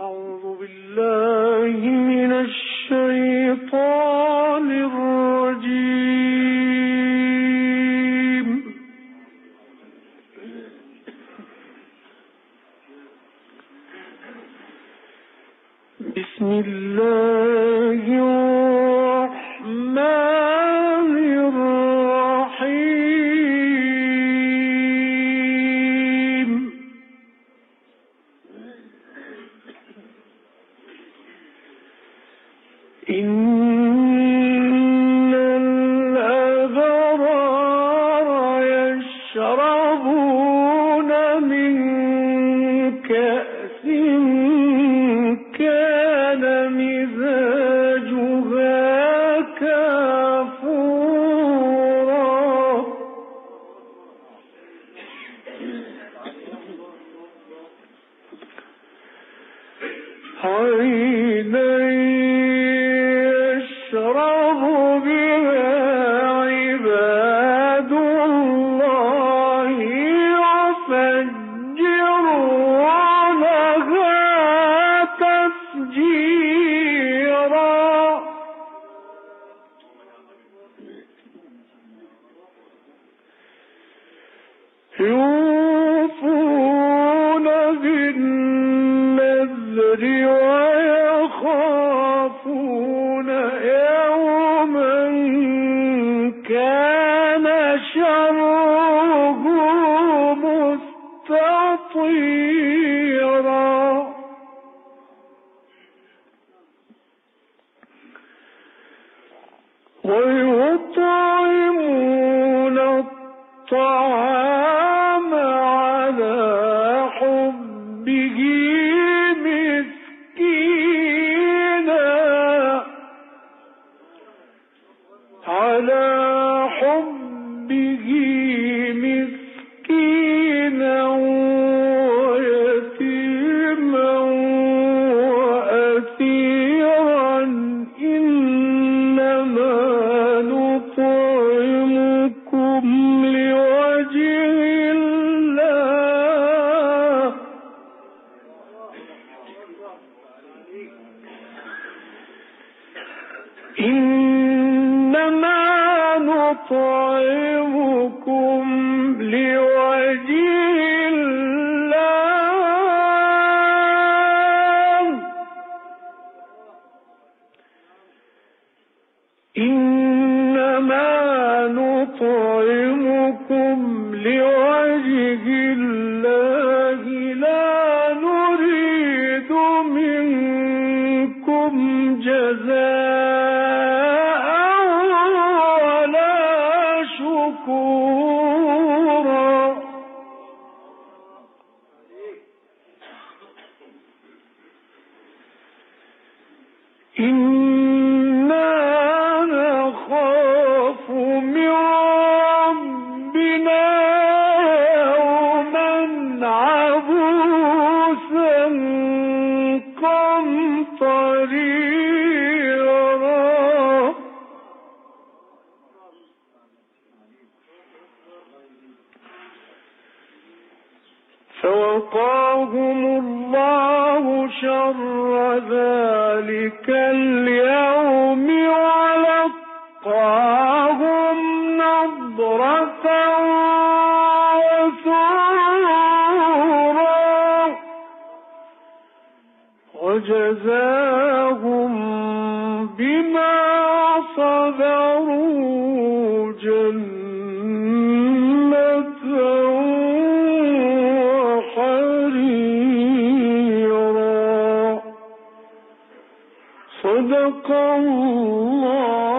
بسم الله الرحمن الرحيم. إن الأبرار يشربون من كأس كان مزاجها كافورا عينا يشرب بها عباد الله يفجرونها تفجيرا. يوفون بالنذر ويخافون يوما كان شره مستطيرا. ويطعمون الطعام على حبه مسكينا ويتيما وأسيرا. إنما نطعمكم لوجه الله لا نريد منكم جزاء ولا شكورا. إنا نخاف من ربنا يوما عبوسا قمطريرا. فوقاهم الله شر ذلك اليوم ولقاهم نضرة وسرورا وجزاهم بما صبروا جنة وحريرا. صدق الله